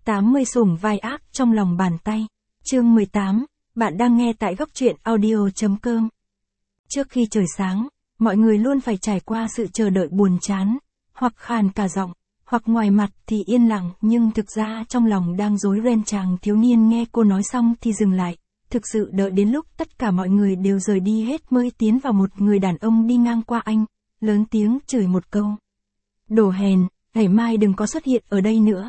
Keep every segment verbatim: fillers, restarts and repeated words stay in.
tám mươi sủng vai ác trong lòng bàn tay. Chương mười tám, bạn đang nghe tại góc truyện audio chấm com. Trước khi trời sáng, mọi người luôn phải trải qua sự chờ đợi buồn chán, hoặc khàn cả giọng, hoặc ngoài mặt thì yên lặng, nhưng thực ra trong lòng đang rối ren. Chàng thiếu niên nghe cô nói xong thì dừng lại, thực sự đợi đến lúc tất cả mọi người đều rời đi hết mới tiến vào. Một người đàn ông đi ngang qua anh, lớn tiếng chửi một câu. Đồ hèn, ngày mai đừng có xuất hiện ở đây nữa.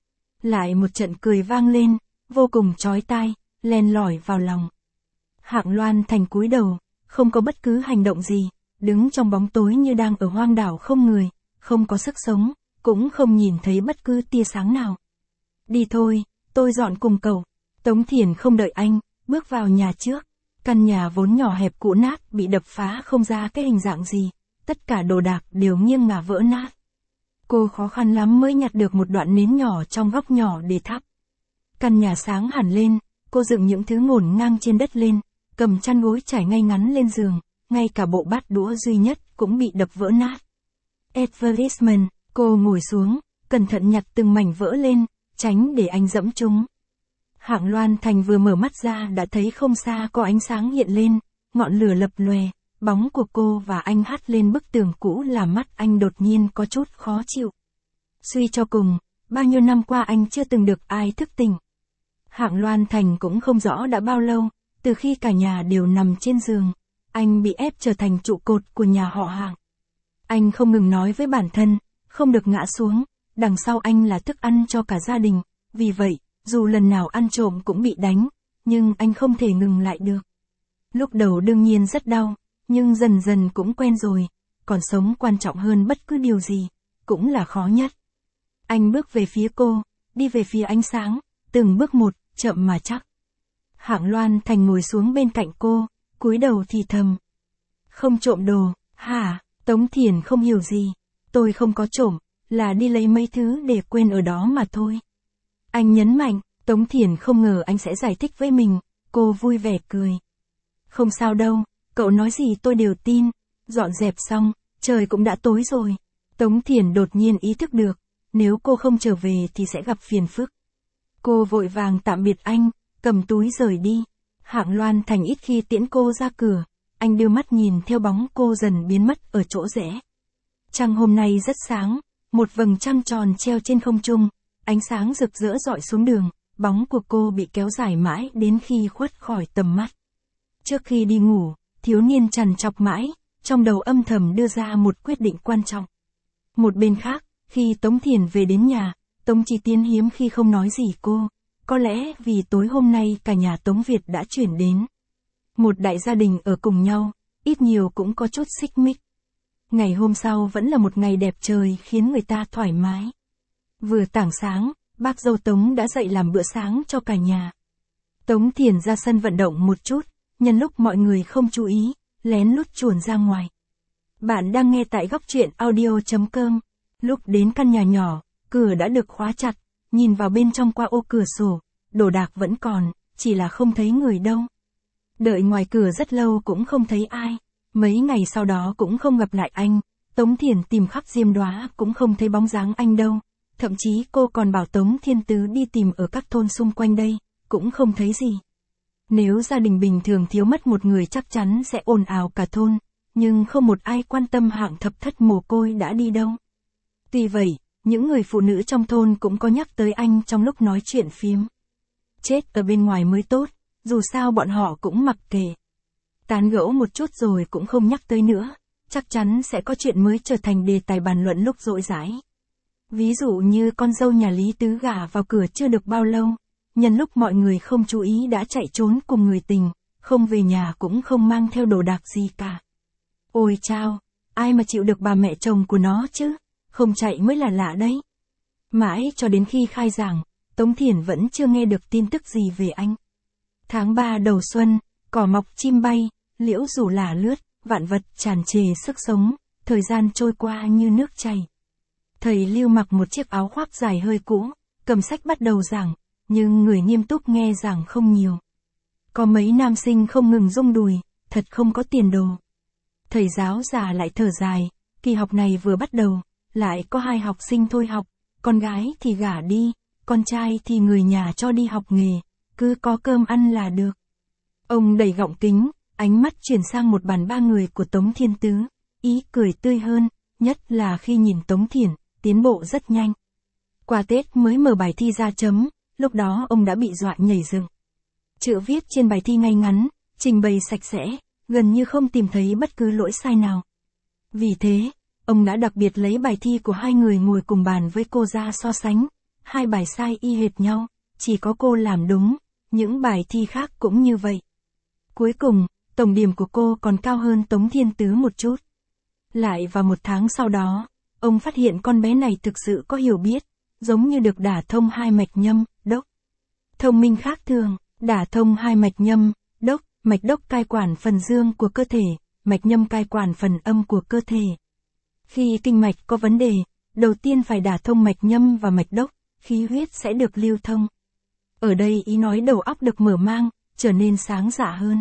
Lại một trận cười vang lên, vô cùng chói tai, len lỏi vào lòng. Hạng Loan Thành cúi đầu, không có bất cứ hành động gì, đứng trong bóng tối như đang ở hoang đảo không người, không có sức sống, cũng không nhìn thấy bất cứ tia sáng nào. Đi thôi, tôi dọn cùng cậu. Tống Thiền không đợi anh, bước vào nhà trước. Căn nhà vốn nhỏ hẹp cũ nát bị đập phá không ra cái hình dạng gì, tất cả đồ đạc đều nghiêng ngả vỡ nát. Cô khó khăn lắm mới nhặt được một đoạn nến nhỏ trong góc nhỏ để thắp. Căn nhà sáng hẳn lên, cô dựng những thứ ngổn ngang trên đất lên, cầm chăn gối trải ngay ngắn lên giường, ngay cả bộ bát đũa duy nhất cũng bị đập vỡ nát. Advertisement, cô ngồi xuống, cẩn thận nhặt từng mảnh vỡ lên, tránh để anh dẫm chúng. Hạng Loan Thành vừa mở mắt ra đã thấy không xa có ánh sáng hiện lên, ngọn lửa lập lòe, bóng của cô và anh hắt lên bức tường cũ làm mắt anh đột nhiên có chút khó chịu. Suy cho cùng, bao nhiêu năm qua anh chưa từng được ai thức tỉnh. Hạng Loan Thành cũng không rõ đã bao lâu, từ khi cả nhà đều nằm trên giường, anh bị ép trở thành trụ cột của nhà họ Hạng. Anh không ngừng nói với bản thân, không được ngã xuống, đằng sau anh là thức ăn cho cả gia đình, vì vậy, dù lần nào ăn trộm cũng bị đánh, nhưng anh không thể ngừng lại được. Lúc đầu đương nhiên rất đau, nhưng dần dần cũng quen rồi, còn sống quan trọng hơn bất cứ điều gì, cũng là khó nhất. Anh bước về phía cô, đi về phía ánh sáng, từng bước một, chậm mà chắc. Hạng Loan Thành ngồi xuống bên cạnh cô, cúi đầu thì thầm. Không trộm đồ, hả? Tống Thiền không hiểu gì. Tôi không có trộm, là đi lấy mấy thứ để quên ở đó mà thôi. Anh nhấn mạnh, Tống Thiền không ngờ anh sẽ giải thích với mình, cô vui vẻ cười. Không sao đâu, cậu nói gì tôi đều tin. Dọn dẹp xong, trời cũng đã tối rồi. Tống Thiền đột nhiên ý thức được, nếu cô không trở về thì sẽ gặp phiền phức. Cô vội vàng tạm biệt anh, cầm túi rời đi. Hạng Loan Thành ít khi tiễn cô ra cửa, anh đưa mắt nhìn theo bóng cô dần biến mất ở chỗ rẽ. Trăng hôm nay rất sáng, một vầng trăng tròn treo trên không trung, ánh sáng rực rỡ rọi xuống đường, bóng của cô bị kéo dài mãi đến khi khuất khỏi tầm mắt. Trước khi đi ngủ, thiếu niên trằn trọc mãi, trong đầu âm thầm đưa ra một quyết định quan trọng. Một bên khác, khi Tống Thiền về đến nhà, Tống Chi Tiến hiếm khi không nói gì cô, có lẽ vì tối hôm nay cả nhà Tống Việt đã chuyển đến. Một đại gia đình ở cùng nhau, ít nhiều cũng có chút xích mích. Ngày hôm sau vẫn là một ngày đẹp trời khiến người ta thoải mái. Vừa tảng sáng, bác dâu Tống đã dậy làm bữa sáng cho cả nhà. Tống Thiền ra sân vận động một chút, nhân lúc mọi người không chú ý, lén lút chuồn ra ngoài. Bạn đang nghe tại góc truyện audio chấm com. Lúc đến căn nhà nhỏ, cửa đã được khóa chặt, nhìn vào bên trong qua ô cửa sổ, đồ đạc vẫn còn, chỉ là không thấy người đâu. Đợi ngoài cửa rất lâu cũng không thấy ai, mấy ngày sau đó cũng không gặp lại anh, Tống Thiền tìm khắp Diêm Đoá cũng không thấy bóng dáng anh đâu, thậm chí cô còn bảo Tống Thiên Tứ đi tìm ở các thôn xung quanh đây, cũng không thấy gì. Nếu gia đình bình thường thiếu mất một người chắc chắn sẽ ồn ào cả thôn, nhưng không một ai quan tâm Hạng thập thất mồ côi đã đi đâu. Tuy vậy, những người phụ nữ trong thôn cũng có nhắc tới anh trong lúc nói chuyện phiếm. Chết ở bên ngoài mới tốt, dù sao bọn họ cũng mặc kệ. Tán gẫu một chút rồi cũng không nhắc tới nữa, chắc chắn sẽ có chuyện mới trở thành đề tài bàn luận lúc rỗi rãi. Ví dụ như con dâu nhà Lý Tứ gả vào cửa chưa được bao lâu, nhân lúc mọi người không chú ý đã chạy trốn cùng người tình, không về nhà cũng không mang theo đồ đạc gì cả. Ôi chao, ai mà chịu được bà mẹ chồng của nó chứ, không chạy mới là lạ đấy. Mãi cho đến khi khai giảng, Tống Thiền vẫn chưa nghe được tin tức gì về anh. Tháng ba đầu xuân, cỏ mọc chim bay, liễu rủ lả lướt, vạn vật tràn trề sức sống, thời gian trôi qua như nước chảy. Thầy Lưu mặc một chiếc áo khoác dài hơi cũ, cầm sách bắt đầu giảng, nhưng người nghiêm túc nghe giảng không nhiều. Có mấy nam sinh không ngừng rung đùi, thật không có tiền đồ. Thầy giáo già lại thở dài, kỳ học này vừa bắt đầu, lại có hai học sinh thôi học, con gái thì gả đi, con trai thì người nhà cho đi học nghề, cứ có cơm ăn là được. Ông đẩy gọng kính, ánh mắt chuyển sang một bàn ba người của Tống Thiên Tứ, ý cười tươi hơn, nhất là khi nhìn Tống Thiển, tiến bộ rất nhanh. Qua Tết mới mở bài thi ra chấm, lúc đó ông đã bị dọa nhảy dựng. Chữ viết trên bài thi ngay ngắn, trình bày sạch sẽ, gần như không tìm thấy bất cứ lỗi sai nào. Vì thế, ông đã đặc biệt lấy bài thi của hai người ngồi cùng bàn với cô ra so sánh, hai bài sai y hệt nhau, chỉ có cô làm đúng, những bài thi khác cũng như vậy. Cuối cùng, tổng điểm của cô còn cao hơn Tống Thiên Tứ một chút. Lại vào một tháng sau đó, ông phát hiện con bé này thực sự có hiểu biết, giống như được đả thông hai mạch nhâm, đốc. Thông minh khác thường, đả thông hai mạch nhâm, đốc, mạch đốc cai quản phần dương của cơ thể, mạch nhâm cai quản phần âm của cơ thể. Khi kinh mạch có vấn đề, đầu tiên phải đả thông mạch nhâm và mạch đốc, khí huyết sẽ được lưu thông. Ở đây ý nói đầu óc được mở mang, trở nên sáng dạ hơn.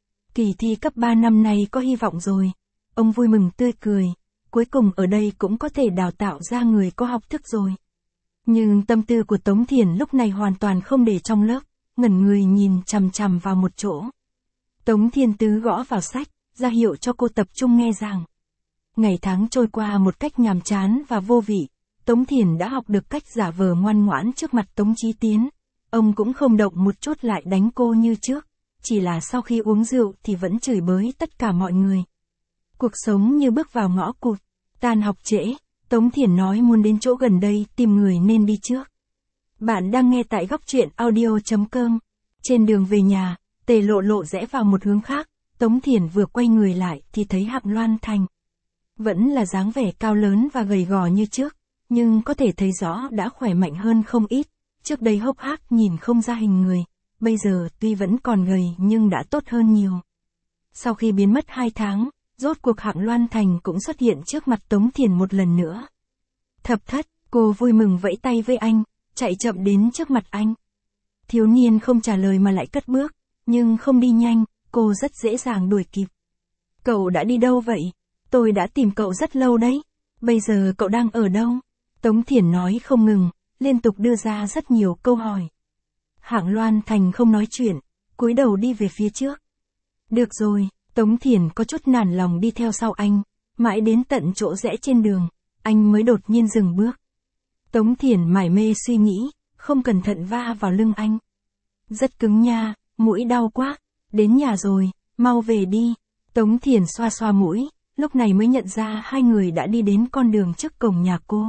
Kỳ thi cấp ba năm nay có hy vọng rồi. Ông vui mừng tươi cười, cuối cùng ở đây cũng có thể đào tạo ra người có học thức rồi. Nhưng tâm tư của Tống Thiển lúc này hoàn toàn không để trong lớp, ngẩn người nhìn chằm chằm vào một chỗ. Tống Thiên Tứ gõ vào sách, ra hiệu cho cô tập trung nghe giảng. Ngày tháng trôi qua một cách nhàm chán và vô vị, Tống Thiển đã học được cách giả vờ ngoan ngoãn trước mặt Tống Chí Tiến. Ông cũng không động một chút lại đánh cô như trước, chỉ là sau khi uống rượu thì vẫn chửi bới tất cả mọi người. Cuộc sống như bước vào ngõ cụt, tan học trễ, Tống Thiển nói muốn đến chỗ gần đây tìm người nên đi trước. Bạn đang nghe tại góc truyện audio chấm com. Trên đường về nhà, Tề Lộ Lộ rẽ vào một hướng khác, Tống Thiển vừa quay người lại thì thấy Hạng Loan Thành. Vẫn là dáng vẻ cao lớn và gầy gò như trước, nhưng có thể thấy rõ đã khỏe mạnh hơn không ít. Trước đây hốc hác nhìn không ra hình người, bây giờ tuy vẫn còn gầy nhưng đã tốt hơn nhiều. Sau khi biến mất hai tháng, rốt cuộc Hạng Loan Thành cũng xuất hiện trước mặt Tống Thiển một lần nữa. Thập Thất, cô vui mừng vẫy tay với anh, chạy chậm đến trước mặt anh. Thiếu niên không trả lời mà lại cất bước, nhưng không đi nhanh, cô rất dễ dàng đuổi kịp. Cậu đã đi đâu vậy? Tôi đã tìm cậu rất lâu đấy. Bây giờ cậu đang ở đâu? Tống Thiển nói không ngừng, liên tục đưa ra rất nhiều câu hỏi. Hạng Loan Thành không nói chuyện, cúi đầu đi về phía trước. Được rồi, Tống Thiển có chút nản lòng đi theo sau anh, mãi đến tận chỗ rẽ trên đường, anh mới đột nhiên dừng bước. Tống Thiển mải mê suy nghĩ, không cẩn thận va vào lưng anh. Rất cứng nha, mũi đau quá, đến nhà rồi, mau về đi. Tống Thiển xoa xoa mũi, lúc này mới nhận ra hai người đã đi đến con đường trước cổng nhà cô.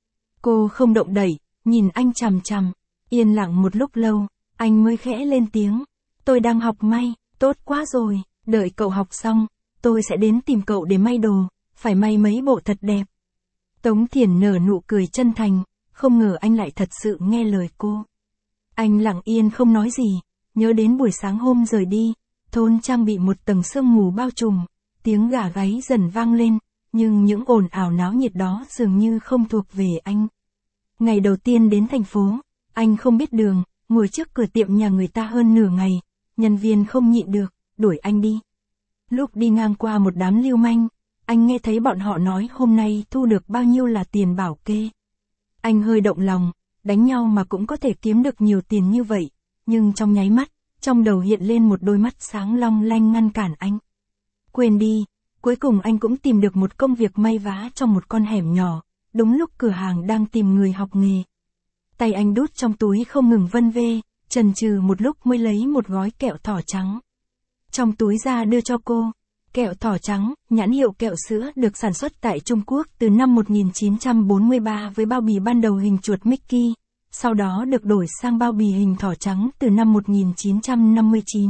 Cô không động đậy, nhìn anh chằm chằm, yên lặng một lúc lâu, anh mới khẽ lên tiếng. Tôi đang học may, tốt quá rồi, đợi cậu học xong, tôi sẽ đến tìm cậu để may đồ, phải may mấy bộ thật đẹp. Tống Thiển nở nụ cười chân thành, không ngờ anh lại thật sự nghe lời cô. Anh lặng yên không nói gì, nhớ đến buổi sáng hôm rời đi, thôn trang bị một tầng sương mù bao trùm, tiếng gà gáy dần vang lên, nhưng những ồn ào náo nhiệt đó dường như không thuộc về anh. Ngày đầu tiên đến thành phố, anh không biết đường, ngồi trước cửa tiệm nhà người ta hơn nửa ngày, nhân viên không nhịn được, đuổi anh đi. Lúc đi ngang qua một đám lưu manh, anh nghe thấy bọn họ nói hôm nay thu được bao nhiêu là tiền bảo kê. Anh hơi động lòng, đánh nhau mà cũng có thể kiếm được nhiều tiền như vậy, nhưng trong nháy mắt, trong đầu hiện lên một đôi mắt sáng long lanh ngăn cản anh. Quên đi, cuối cùng anh cũng tìm được một công việc may vá trong một con hẻm nhỏ, đúng lúc cửa hàng đang tìm người học nghề. Tay anh đút trong túi không ngừng vân vê, chần chừ một lúc mới lấy một gói kẹo thỏ trắng. Trong túi ra đưa cho cô. Kẹo thỏ trắng, nhãn hiệu kẹo sữa được sản xuất tại Trung Quốc từ năm một nghìn chín trăm bốn mươi ba với bao bì ban đầu hình chuột Mickey, sau đó được đổi sang bao bì hình thỏ trắng từ năm một nghìn chín trăm năm mươi chín.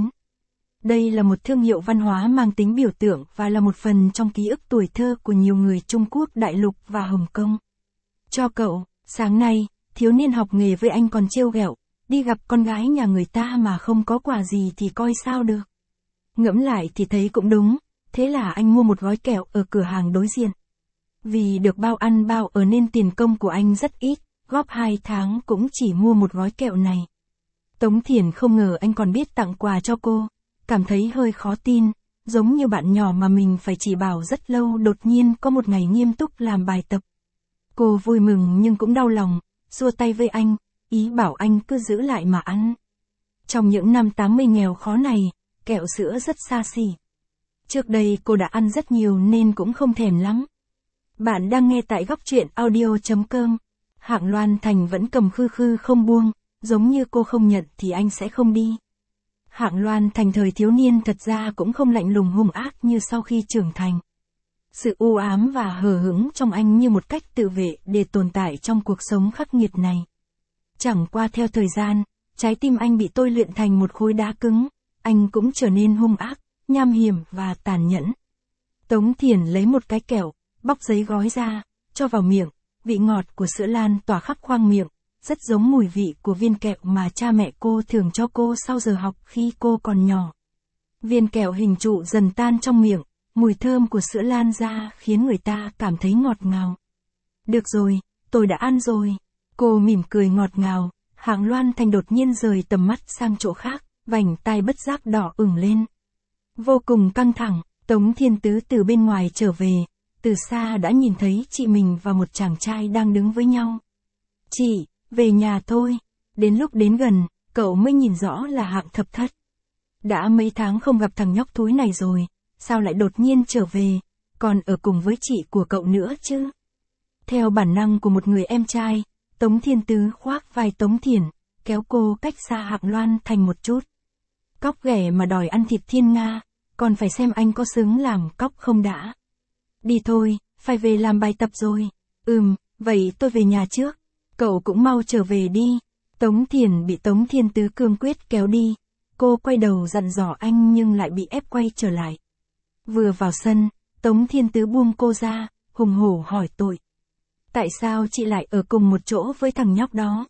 Đây là một thương hiệu văn hóa mang tính biểu tượng và là một phần trong ký ức tuổi thơ của nhiều người Trung Quốc đại lục và Hồng Kông. Cho cậu, sáng nay, thiếu niên học nghề với anh còn trêu ghẹo, đi gặp con gái nhà người ta mà không có quà gì thì coi sao được. Ngẫm lại thì thấy cũng đúng, thế là anh mua một gói kẹo ở cửa hàng đối diện. Vì được bao ăn bao ở nên tiền công của anh rất ít, góp hai tháng cũng chỉ mua một gói kẹo này. Tống Thiển không ngờ anh còn biết tặng quà cho cô, cảm thấy hơi khó tin, giống như bạn nhỏ mà mình phải chỉ bảo rất lâu đột nhiên có một ngày nghiêm túc làm bài tập. Cô vui mừng nhưng cũng đau lòng, xua tay với anh, ý bảo anh cứ giữ lại mà ăn. Trong những năm tám mươi nghèo khó này, kẹo sữa rất xa xỉ. Trước đây cô đã ăn rất nhiều nên cũng không thèm lắm. Bạn đang nghe tại góc truyện audio chấm com. Hạng Loan Thành vẫn cầm khư khư không buông, giống như cô không nhận thì anh sẽ không đi. Hạng Loan Thành thời thiếu niên thật ra cũng không lạnh lùng hung ác như sau khi trưởng thành. Sự u ám và hờ hững trong anh như một cách tự vệ để tồn tại trong cuộc sống khắc nghiệt này. Chẳng qua theo thời gian, trái tim anh bị tôi luyện thành một khối đá cứng, anh cũng trở nên hung ác, nham hiểm và tàn nhẫn. Tống Thiền lấy một cái kẹo, bóc giấy gói ra, cho vào miệng, vị ngọt của sữa lan tỏa khắp khoang miệng, rất giống mùi vị của viên kẹo mà cha mẹ cô thường cho cô sau giờ học khi cô còn nhỏ. Viên kẹo hình trụ dần tan trong miệng, mùi thơm của sữa lan ra khiến người ta cảm thấy ngọt ngào. Được rồi, tôi đã ăn rồi. Cô mỉm cười ngọt ngào, Hạng Loan Thành đột nhiên rời tầm mắt sang chỗ khác, vành tai bất giác đỏ ửng lên. Vô cùng căng thẳng, Tống Thiên Tứ từ bên ngoài trở về, từ xa đã nhìn thấy chị mình và một chàng trai đang đứng với nhau. Chị, về nhà thôi. Đến lúc đến gần, cậu mới nhìn rõ là Hạng Thập Thất. Đã mấy tháng không gặp thằng nhóc thúi này rồi, sao lại đột nhiên trở về, còn ở cùng với chị của cậu nữa chứ? Theo bản năng của một người em trai, Tống Thiên Tứ khoác vai Tống Thiển, kéo cô cách xa Hạng Loan Thành một chút. Cóc ghẻ mà đòi ăn thịt thiên nga, còn phải xem anh có xứng làm cóc không đã. Đi thôi, phải về làm bài tập rồi. Ừm, vậy tôi về nhà trước. Cậu cũng mau trở về đi. Tống Thiển bị Tống Thiên Tứ cương quyết kéo đi. Cô quay đầu dặn dò anh nhưng lại bị ép quay trở lại. Vừa vào sân, Tống Thiên Tứ buông cô ra, hùng hổ hỏi tội. Tại sao chị lại ở cùng một chỗ với thằng nhóc đó?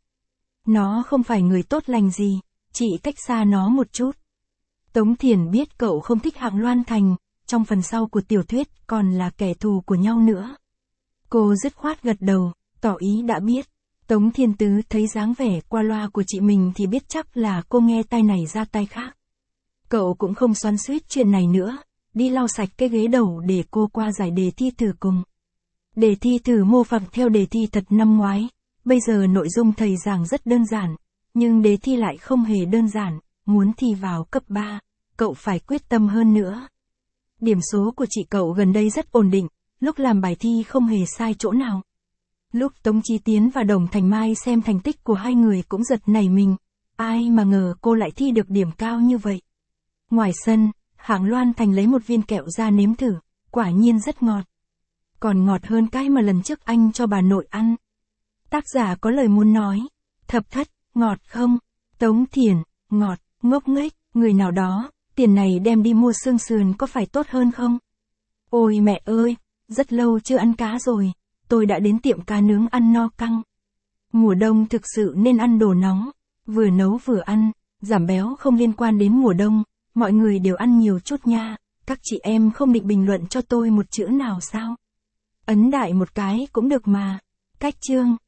Nó không phải người tốt lành gì, chị cách xa nó một chút. Tống Thiển biết cậu không thích Hạng Loan Thành, trong phần sau của tiểu thuyết còn là kẻ thù của nhau nữa. Cô dứt khoát gật đầu, tỏ ý đã biết. Tống Thiên Tứ thấy dáng vẻ qua loa của chị mình thì biết chắc là cô nghe tai này ra tai khác. Cậu cũng không xoắn xuýt chuyện này nữa, đi lau sạch cái ghế đầu để cô qua giải đề thi thử cùng. Đề thi thử mô phỏng theo đề thi thật năm ngoái, bây giờ nội dung thầy giảng rất đơn giản, nhưng đề thi lại không hề đơn giản, muốn thi vào cấp ba, cậu phải quyết tâm hơn nữa. Điểm số của chị cậu gần đây rất ổn định, lúc làm bài thi không hề sai chỗ nào. Lúc Tống Chí Tiến và Đồng Thành Mai xem thành tích của hai người cũng giật nảy mình, ai mà ngờ cô lại thi được điểm cao như vậy. Ngoài sân, Hạng Loan Thành lấy một viên kẹo ra nếm thử, quả nhiên rất ngọt. Còn ngọt hơn cái mà lần trước anh cho bà nội ăn. Tác giả có lời muốn nói, Thập Thất, ngọt không? Tống Thiển, ngọt, ngốc nghếch, người nào đó, tiền này đem đi mua xương sườn có phải tốt hơn không? Ôi mẹ ơi, rất lâu chưa ăn cá rồi, tôi đã đến tiệm cá nướng ăn no căng. Mùa đông thực sự nên ăn đồ nóng, vừa nấu vừa ăn, giảm béo không liên quan đến mùa đông, mọi người đều ăn nhiều chút nha, các chị em không định bình luận cho tôi một chữ nào sao? Ấn đại một cái cũng được mà. Cách chương